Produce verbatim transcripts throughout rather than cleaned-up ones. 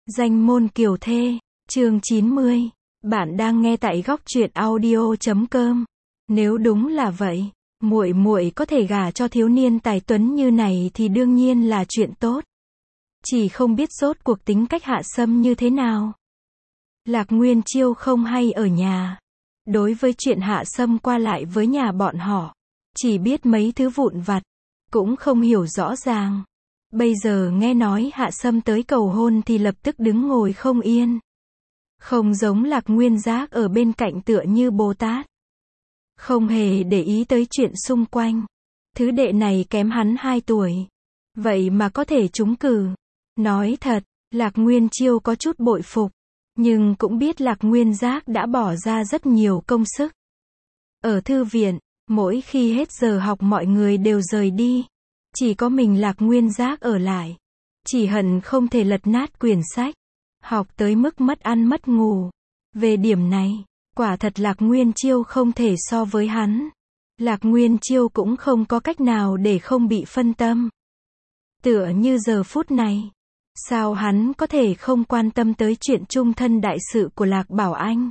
Danh môn kiều thê, chương chín mươi. Bạn đang nghe tại góc truyện audio chấm com. Nếu đúng là vậy, muội muội có thể gả cho thiếu niên tài tuấn như này thì đương nhiên là chuyện tốt. Chỉ không biết rốt cuộc tính cách Hạ Sâm như thế nào. Lạc Nguyên Chiêu không hay ở nhà. Đối với chuyện Hạ Sâm qua lại với nhà bọn họ, chỉ biết mấy thứ vụn vặt, cũng không hiểu rõ ràng. Bây giờ nghe nói Hạ Sâm tới cầu hôn thì lập tức đứng ngồi không yên. Không giống Lạc Nguyên Giác ở bên cạnh tựa như Bồ Tát. Không hề để ý tới chuyện xung quanh. Thứ đệ này kém hắn hai tuổi. Vậy mà có thể trúng cử. Nói thật, Lạc Nguyên Chiêu có chút bội phục. Nhưng cũng biết Lạc Nguyên Giác đã bỏ ra rất nhiều công sức. Ở thư viện, mỗi khi hết giờ học mọi người đều rời đi. Chỉ có mình Lạc Nguyên Giác ở lại. Chỉ hận không thể lật nát quyển sách. Học tới mức mất ăn mất ngủ. Về điểm này, quả thật Lạc Nguyên Chiêu không thể so với hắn. Lạc Nguyên Chiêu cũng không có cách nào để không bị phân tâm. Tựa như giờ phút này. Sao hắn có thể không quan tâm tới chuyện chung thân đại sự của Lạc Bảo Anh?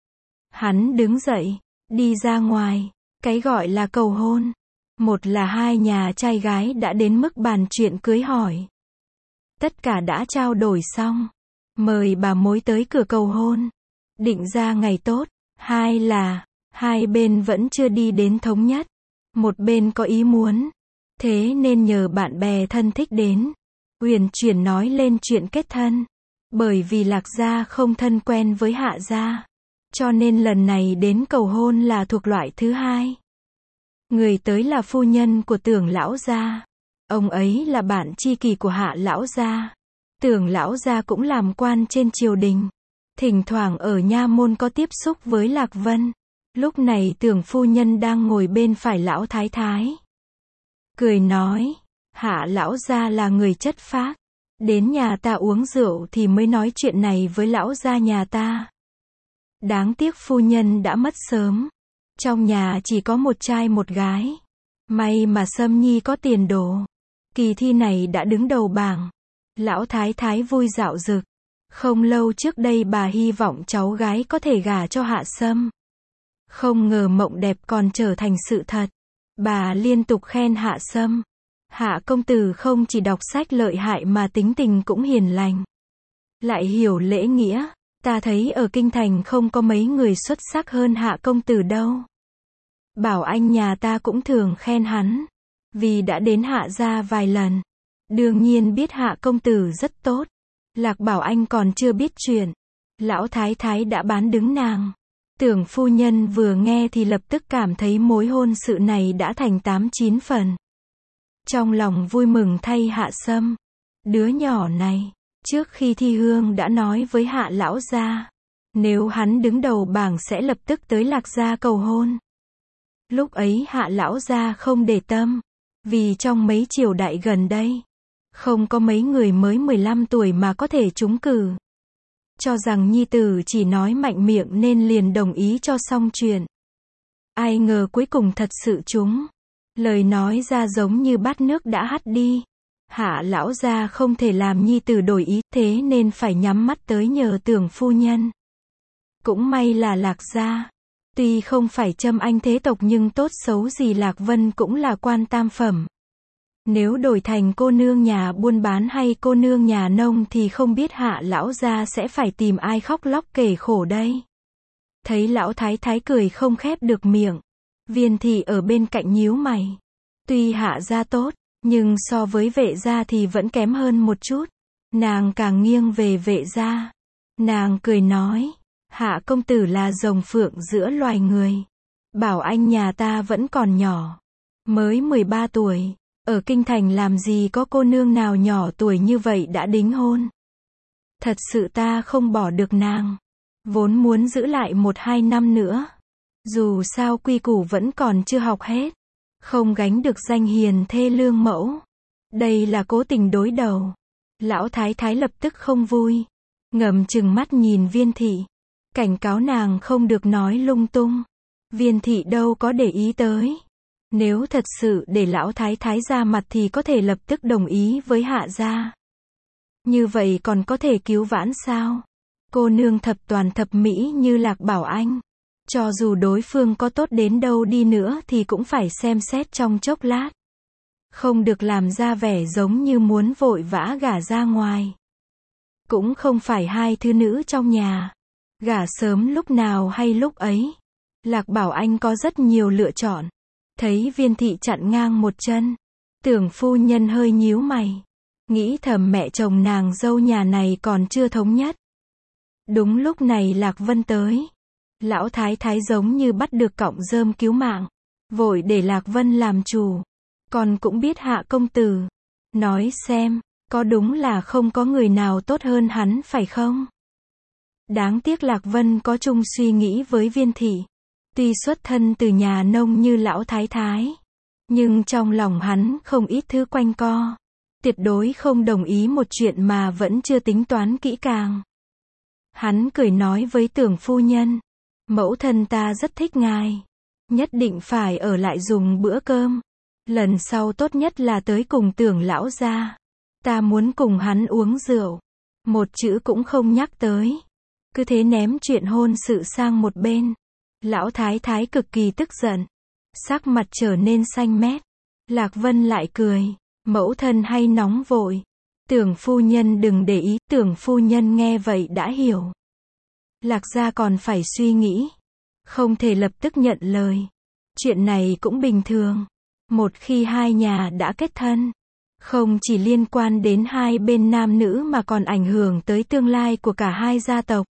Hắn đứng dậy, đi ra ngoài. Cái gọi là cầu hôn. Một là hai nhà trai gái đã đến mức bàn chuyện cưới hỏi. Tất cả đã trao đổi xong. Mời bà mối tới cửa cầu hôn. Định ra ngày tốt. Hai là, hai bên vẫn chưa đi đến thống nhất. Một bên có ý muốn. Thế nên nhờ bạn bè thân thích đến. Uyển chuyển nói lên chuyện kết thân. Bởi vì Lạc gia không thân quen với Hạ gia. Cho nên lần này đến cầu hôn là thuộc loại thứ hai. Người tới là phu nhân của Tưởng lão gia. Ông ấy là bạn tri kỷ của Hạ lão gia. Tưởng lão gia cũng làm quan trên triều đình. Thỉnh thoảng ở nha môn có tiếp xúc với Lạc Vân. Lúc này Tưởng phu nhân đang ngồi bên phải lão thái thái. Cười nói, Hạ lão gia là người chất phác. Đến nhà ta uống rượu thì mới nói chuyện này với lão gia nhà ta. Đáng tiếc phu nhân đã mất sớm. Trong nhà chỉ có một trai một gái. May mà Sâm Nhi có tiền đồ. Kỳ thi này đã đứng đầu bảng. Lão thái thái vui dạo dực. Không lâu trước đây bà hy vọng cháu gái có thể gả cho Hạ Sâm. Không ngờ mộng đẹp còn trở thành sự thật. Bà liên tục khen Hạ Sâm. Hạ công tử không chỉ đọc sách lợi hại mà tính tình cũng hiền lành. Lại hiểu lễ nghĩa. Ta thấy ở kinh thành không có mấy người xuất sắc hơn Hạ công tử đâu. Bảo Anh nhà ta cũng thường khen hắn. Vì đã đến Hạ gia vài lần. Đương nhiên biết Hạ công tử rất tốt. Lạc Bảo Anh còn chưa biết chuyện. Lão thái thái đã bán đứng nàng. Tưởng phu nhân vừa nghe thì lập tức cảm thấy mối hôn sự này đã thành tám chín phần. Trong lòng vui mừng thay Hạ Sâm. Đứa nhỏ này, trước khi thi hương đã nói với Hạ lão gia. Nếu hắn đứng đầu bảng sẽ lập tức tới Lạc gia cầu hôn. Lúc ấy Hạ lão gia không để tâm. Vì trong mấy triều đại gần đây, không có mấy người mới mười lăm tuổi mà có thể trúng cử. Cho rằng nhi tử chỉ nói mạnh miệng nên liền đồng ý cho xong chuyện. Ai ngờ cuối cùng thật sự trúng. Lời nói ra giống như bát nước đã hắt đi. Hạ lão gia không thể làm nhi tử đổi ý, thế nên phải nhắm mắt tới nhờ Tưởng phu nhân. Cũng may là Lạc gia. Tuy không phải châm anh thế tộc nhưng tốt xấu gì Lạc Vân cũng là quan tam phẩm. Nếu đổi thành cô nương nhà buôn bán hay cô nương nhà nông thì không biết Hạ lão gia sẽ phải tìm ai khóc lóc kể khổ đây. Thấy lão thái thái cười không khép được miệng. Viên thị ở bên cạnh nhíu mày. Tuy Hạ gia tốt, nhưng so với Vệ gia thì vẫn kém hơn một chút. Nàng càng nghiêng về Vệ gia. Nàng cười nói, Hạ công tử là rồng phượng giữa loài người. Bảo Anh nhà ta vẫn còn nhỏ. Mới mười ba tuổi. Ở kinh thành làm gì có cô nương nào nhỏ tuổi như vậy đã đính hôn. Thật sự ta không bỏ được nàng. Vốn muốn giữ lại một hai năm nữa. Dù sao quy củ vẫn còn chưa học hết. Không gánh được danh hiền thê lương mẫu. Đây là cố tình đối đầu. Lão thái thái lập tức không vui. Ngầm chừng mắt nhìn Viên thị. Cảnh cáo nàng không được nói lung tung. Viên thị đâu có để ý tới. Nếu thật sự để lão thái thái ra mặt thì có thể lập tức đồng ý với Hạ gia. Như vậy còn có thể cứu vãn sao? Cô nương thập toàn thập mỹ như Lạc Bảo Anh. Cho dù đối phương có tốt đến đâu đi nữa thì cũng phải xem xét trong chốc lát. Không được làm ra vẻ giống như muốn vội vã gả ra ngoài. Cũng không phải hai thư nữ trong nhà. Gả sớm lúc nào hay lúc ấy. Lạc Bảo Anh có rất nhiều lựa chọn. Thấy Viên Thị chặn ngang một chân. Tưởng phu nhân hơi nhíu mày. Nghĩ thầm mẹ chồng nàng dâu nhà này còn chưa thống nhất. Đúng lúc này Lạc Vân tới. Lão thái thái giống như bắt được cọng rơm cứu mạng. Vội để Lạc Vân làm chủ. Còn cũng biết Hạ công tử. Nói xem, có đúng là không có người nào tốt hơn hắn phải không? Đáng tiếc Lạc Vân có chung suy nghĩ với Viên Thị. Tuy xuất thân từ nhà nông như lão thái thái. Nhưng trong lòng hắn không ít thứ quanh co. Tuyệt đối không đồng ý một chuyện mà vẫn chưa tính toán kỹ càng. Hắn cười nói với Tưởng phu nhân. Mẫu thân ta rất thích ngài. Nhất định phải ở lại dùng bữa cơm. Lần sau tốt nhất là tới cùng Tưởng lão gia. Ta muốn cùng hắn uống rượu. Một chữ cũng không nhắc tới. Cứ thế ném chuyện hôn sự sang một bên. Lão thái thái cực kỳ tức giận. Sắc mặt trở nên xanh mét. Lạc Vân lại cười. Mẫu thân hay nóng vội. Tưởng phu nhân đừng để ý. Tưởng phu nhân nghe vậy đã hiểu. Lạc gia còn phải suy nghĩ. Không thể lập tức nhận lời. Chuyện này cũng bình thường. Một khi hai nhà đã kết thân. Không chỉ liên quan đến hai bên nam nữ mà còn ảnh hưởng tới tương lai của cả hai gia tộc.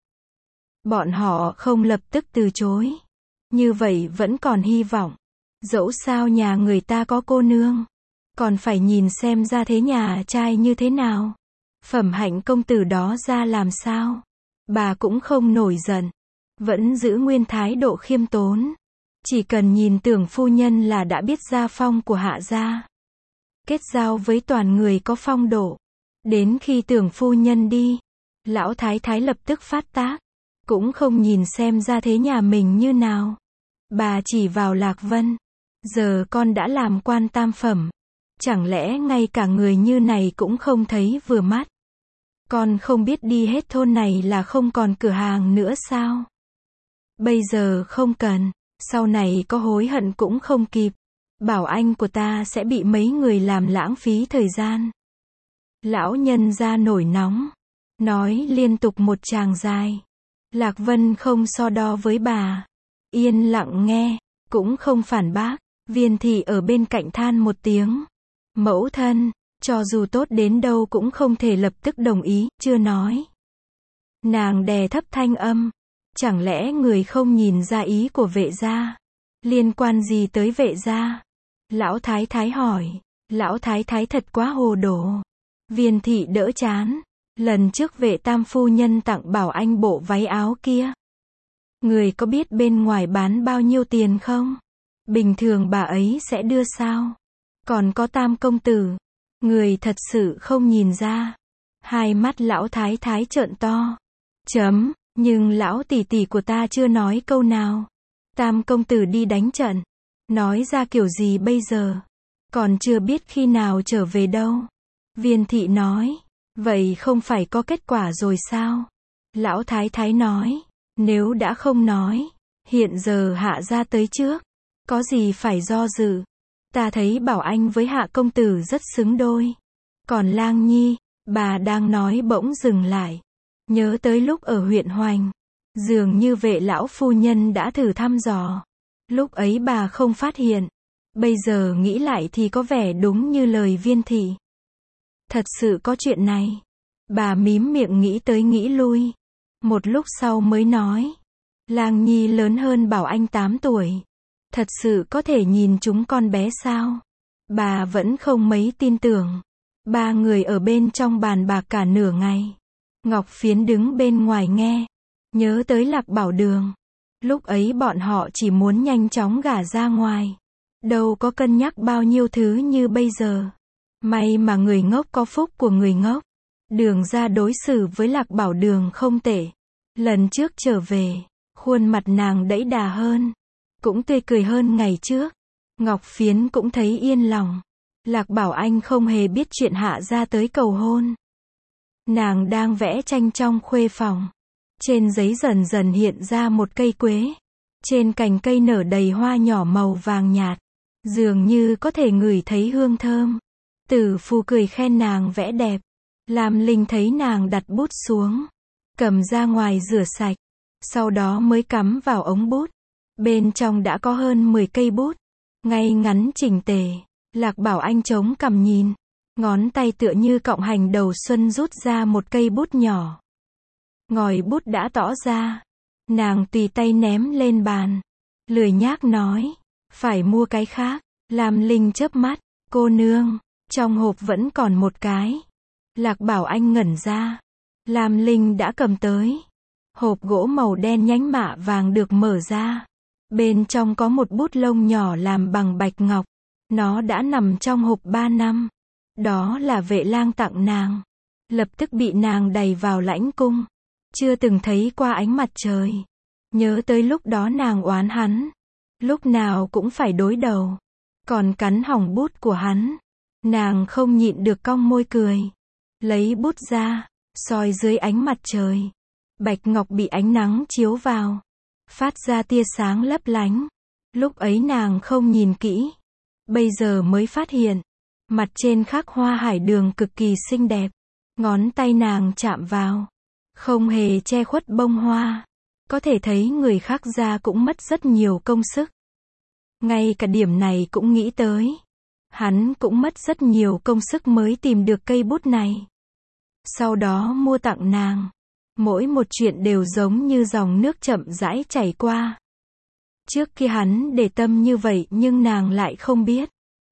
Bọn họ không lập tức từ chối. Như vậy vẫn còn hy vọng. Dẫu sao nhà người ta có cô nương. Còn phải nhìn xem ra thế nhà trai như thế nào. Phẩm hạnh công tử đó ra làm sao. Bà cũng không nổi giận. Vẫn giữ nguyên thái độ khiêm tốn. Chỉ cần nhìn Tưởng phu nhân là đã biết gia phong của Hạ gia. Kết giao với toàn người có phong độ. Đến khi Tưởng phu nhân đi. Lão thái thái lập tức phát tác. Cũng không nhìn xem ra thế nhà mình như nào. Bà chỉ vào Lạc Vân. Giờ con đã làm quan tam phẩm. Chẳng lẽ ngay cả người như này cũng không thấy vừa mắt. Con không biết đi hết thôn này là không còn cửa hàng nữa sao? Bây giờ không cần. Sau này có hối hận cũng không kịp. Bảo anh của ta sẽ bị mấy người làm lãng phí thời gian. Lão nhân ra nổi nóng. Nói liên tục một tràng dài. Lạc Vân không so đo với bà. Yên lặng nghe. Cũng không phản bác. Viên Thị ở bên cạnh than một tiếng. Mẫu thân, cho dù tốt đến đâu cũng không thể lập tức đồng ý, chưa nói. Nàng đè thấp thanh âm. Chẳng lẽ người không nhìn ra ý của vệ gia? Liên quan gì tới vệ gia? Lão thái thái hỏi. Lão thái thái thật quá hồ đồ. Viên Thị đỡ chán. Lần trước vệ tam phu nhân tặng Bảo Anh bộ váy áo kia. Người có biết bên ngoài bán bao nhiêu tiền không? Bình thường bà ấy sẽ đưa sao? Còn có Tam công tử. Người thật sự không nhìn ra. Hai mắt lão thái thái trợn to. Chấm, nhưng lão tỷ tỷ của ta chưa nói câu nào. Tam công tử đi đánh trận. Nói ra kiểu gì bây giờ? Còn chưa biết khi nào trở về đâu. Viên Thị nói. Vậy không phải có kết quả rồi sao? Lão thái thái nói. Nếu đã không nói. Hiện giờ Hạ gia tới trước. Có gì phải do dự. Ta thấy Bảo Anh với Hạ công tử rất xứng đôi. Còn Lang Nhi, bà đang nói bỗng dừng lại. Nhớ tới lúc ở huyện Hoành. Dường như vệ lão phu nhân đã thử thăm dò. Lúc ấy bà không phát hiện. Bây giờ nghĩ lại thì có vẻ đúng như lời Viên Thị. Thật sự có chuyện này. Bà mím miệng nghĩ tới nghĩ lui. Một lúc sau mới nói. Lang Nhi lớn hơn Bảo Anh tám tuổi. Thật sự có thể nhìn chúng con bé sao? Bà vẫn không mấy tin tưởng. Ba người ở bên trong bàn bạc cả nửa ngày. Ngọc Phiến đứng bên ngoài nghe. Nhớ tới Lạc Bảo Đường. Lúc ấy bọn họ chỉ muốn nhanh chóng gả ra ngoài. Đâu có cân nhắc bao nhiêu thứ như bây giờ. May mà người ngốc có phúc của người ngốc. Đường ra đối xử với Lạc Bảo Đường không tệ. Lần trước trở về, khuôn mặt nàng đẫy đà hơn. Cũng tươi cười hơn ngày trước. Ngọc Phiến cũng thấy yên lòng. Lạc Bảo Anh không hề biết chuyện Hạ gia tới cầu hôn. Nàng đang vẽ tranh trong khuê phòng. Trên giấy dần dần hiện ra một cây quế. Trên cành cây nở đầy hoa nhỏ màu vàng nhạt. Dường như có thể ngửi thấy hương thơm. Tử Phù cười khen nàng vẽ đẹp. Lam Linh thấy nàng đặt bút xuống. Cầm ra ngoài rửa sạch. Sau đó mới cắm vào ống bút. Bên trong đã có hơn mười cây bút. Ngay ngắn chỉnh tề. Lạc Bảo Anh chống cằm nhìn. Ngón tay tựa như cọng hành đầu xuân rút ra một cây bút nhỏ. Ngòi bút đã tỏ ra. Nàng tùy tay ném lên bàn. Lười nhác nói. Phải mua cái khác. Lam Linh chớp mắt. Cô nương. Trong hộp vẫn còn một cái. Lạc Bảo Anh ngẩn ra. Lam Linh đã cầm tới. Hộp gỗ màu đen nhánh mạ vàng được mở ra. Bên trong có một bút lông nhỏ làm bằng bạch ngọc. Nó đã nằm trong hộp ba năm. Đó là Vệ Lang tặng nàng. Lập tức bị nàng đày vào lãnh cung. Chưa từng thấy qua ánh mặt trời. Nhớ tới lúc đó nàng oán hắn. Lúc nào cũng phải đối đầu. Còn cắn hỏng bút của hắn. Nàng không nhịn được cong môi cười. Lấy bút ra. Soi dưới ánh mặt trời. Bạch ngọc bị ánh nắng chiếu vào. Phát ra tia sáng lấp lánh. Lúc ấy nàng không nhìn kỹ. Bây giờ mới phát hiện. Mặt trên khắc hoa hải đường cực kỳ xinh đẹp. Ngón tay nàng chạm vào. Không hề che khuất bông hoa. Có thể thấy người khắc ra cũng mất rất nhiều công sức. Ngay cả điểm này cũng nghĩ tới. Hắn cũng mất rất nhiều công sức mới tìm được cây bút này. Sau đó mua tặng nàng. Mỗi một chuyện đều giống như dòng nước chậm rãi chảy qua. Trước kia hắn để tâm như vậy nhưng nàng lại không biết.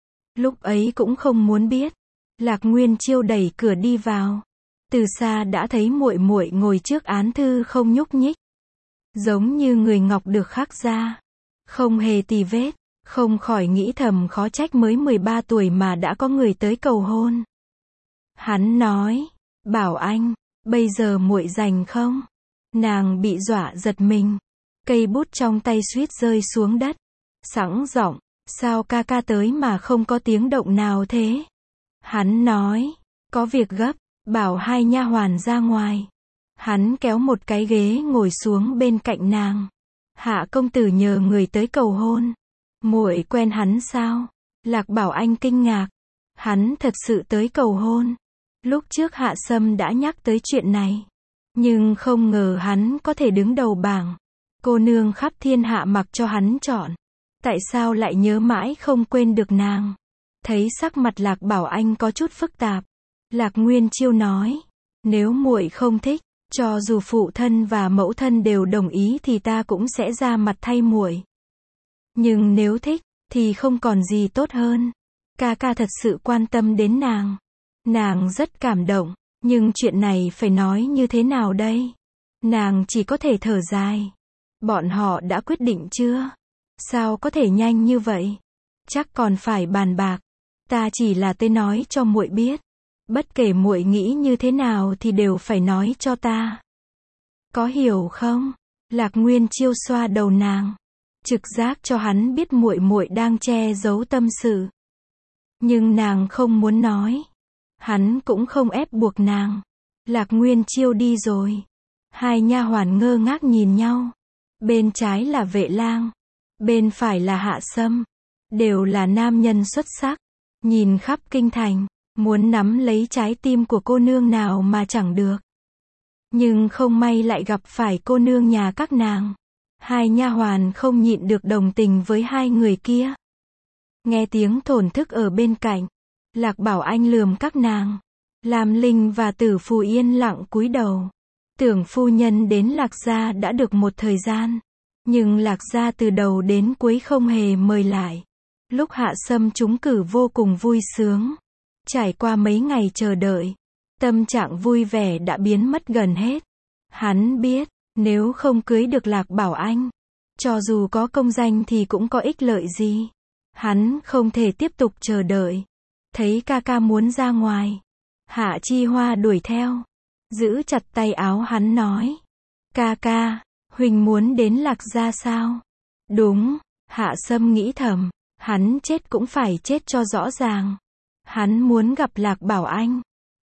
Lúc ấy cũng không muốn biết. Lạc Nguyên Chiêu đẩy cửa đi vào. Từ xa đã thấy muội muội ngồi trước án thư không nhúc nhích. Giống như người ngọc được khắc ra. Không hề tì vết. Không khỏi nghĩ thầm khó trách mới mười ba tuổi mà đã có người tới cầu hôn. Hắn nói. Bảo Anh. Bây giờ muội rảnh không? Nàng bị dọa giật mình. Cây bút trong tay suýt rơi xuống đất. Sẵn giọng. Sao ca ca tới mà không có tiếng động nào thế? Hắn nói. Có việc gấp. Bảo hai nha hoàn ra ngoài. Hắn kéo một cái ghế ngồi xuống bên cạnh nàng. Hạ công tử nhờ người tới cầu hôn. Muội quen hắn sao? Lạc Bảo Anh kinh ngạc. Hắn thật sự tới cầu hôn. Lúc trước Hạ Sâm đã nhắc tới chuyện này. Nhưng không ngờ hắn có thể đứng đầu bảng. Cô nương khắp thiên hạ mặc cho hắn chọn. Tại sao lại nhớ mãi không quên được nàng? Thấy sắc mặt Lạc Bảo Anh có chút phức tạp. Lạc Nguyên Chiêu nói. Nếu muội không thích, cho dù phụ thân và mẫu thân đều đồng ý thì ta cũng sẽ ra mặt thay muội. Nhưng nếu thích, thì không còn gì tốt hơn. Ca ca thật sự quan tâm đến nàng. Nàng rất cảm động, nhưng chuyện này phải nói như thế nào đây? Nàng chỉ có thể thở dài. Bọn họ đã quyết định chưa? Sao có thể nhanh như vậy? Chắc còn phải bàn bạc. Ta chỉ là tới nói cho muội biết. Bất kể muội nghĩ như thế nào thì đều phải nói cho ta. Có hiểu không? Lạc Nguyên Chiêu xoa đầu nàng. Trực giác cho hắn biết muội muội đang che giấu tâm sự. Nhưng nàng không muốn nói. Hắn cũng không ép buộc nàng. Lạc Nguyên Chiêu đi rồi. Hai nha hoàn ngơ ngác nhìn nhau. Bên trái là Vệ Lang. Bên phải là Hạ Sâm. Đều là nam nhân xuất sắc. Nhìn khắp kinh thành. Muốn nắm lấy trái tim của cô nương nào mà chẳng được. Nhưng không may lại gặp phải cô nương nhà các nàng. Hai nha hoàn không nhịn được đồng tình với hai người kia. Nghe tiếng thổn thức ở bên cạnh. Lạc Bảo Anh lườm các nàng. Lam Linh và Tử Phù yên lặng cúi đầu. Tưởng phu nhân đến Lạc gia đã được một thời gian. Nhưng Lạc gia từ đầu đến cuối không hề mời lại. Lúc Hạ Sâm trúng cử vô cùng vui sướng. Trải qua mấy ngày chờ đợi. Tâm trạng vui vẻ đã biến mất gần hết. Hắn biết, nếu không cưới được Lạc Bảo Anh, cho dù có công danh thì cũng có ích lợi gì. Hắn không thể tiếp tục chờ đợi. Thấy ca ca muốn ra ngoài. Hạ Chi Hoa đuổi theo. Giữ chặt tay áo hắn nói. Ca ca, huynh muốn đến Lạc gia sao? Đúng, Hạ Sâm nghĩ thầm. Hắn chết cũng phải chết cho rõ ràng. Hắn muốn gặp Lạc Bảo Anh.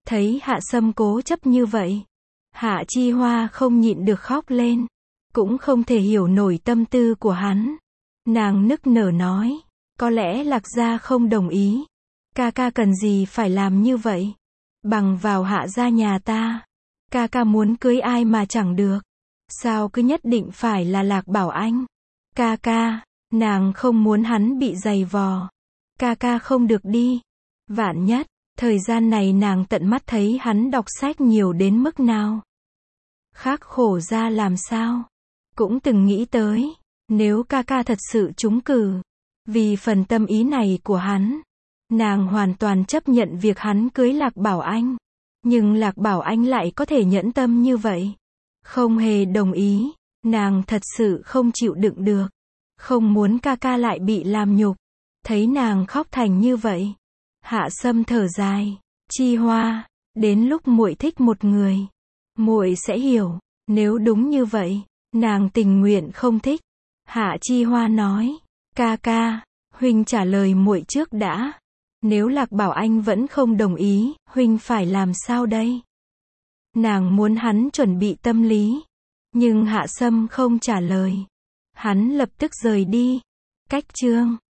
Thấy Hạ Sâm cố chấp như vậy, Hạ Chi Hoa không nhịn được khóc lên, cũng không thể hiểu nổi tâm tư của hắn. Nàng nức nở nói, có lẽ Lạc gia không đồng ý, ca ca cần gì phải làm như vậy, bằng vào Hạ gia nhà ta, ca ca muốn cưới ai mà chẳng được, sao cứ nhất định phải là Lạc Bảo Anh. Ca ca, nàng không muốn hắn bị giày vò, ca ca không được đi. Vạn nhất, thời gian này nàng tận mắt thấy hắn đọc sách nhiều đến mức nào, khắc khổ ra làm sao. Cũng từng nghĩ tới, nếu ca ca thật sự trúng cử, vì phần tâm ý này của hắn, nàng hoàn toàn chấp nhận việc hắn cưới Lạc Bảo Anh. Nhưng Lạc Bảo Anh lại có thể nhẫn tâm như vậy, không hề đồng ý, nàng thật sự không chịu đựng được, không muốn ca ca lại bị làm nhục. Thấy nàng khóc thành như vậy, Hạ Sâm thở dài, Chi Hoa, đến lúc muội thích một người, muội sẽ hiểu, nếu đúng như vậy, nàng tình nguyện không thích. Hạ Chi Hoa nói, ca ca, huynh trả lời muội trước đã. Nếu Lạc Bảo Anh vẫn không đồng ý, huynh phải làm sao đây? Nàng muốn hắn chuẩn bị tâm lý, nhưng Hạ Sâm không trả lời. Hắn lập tức rời đi. Cách chương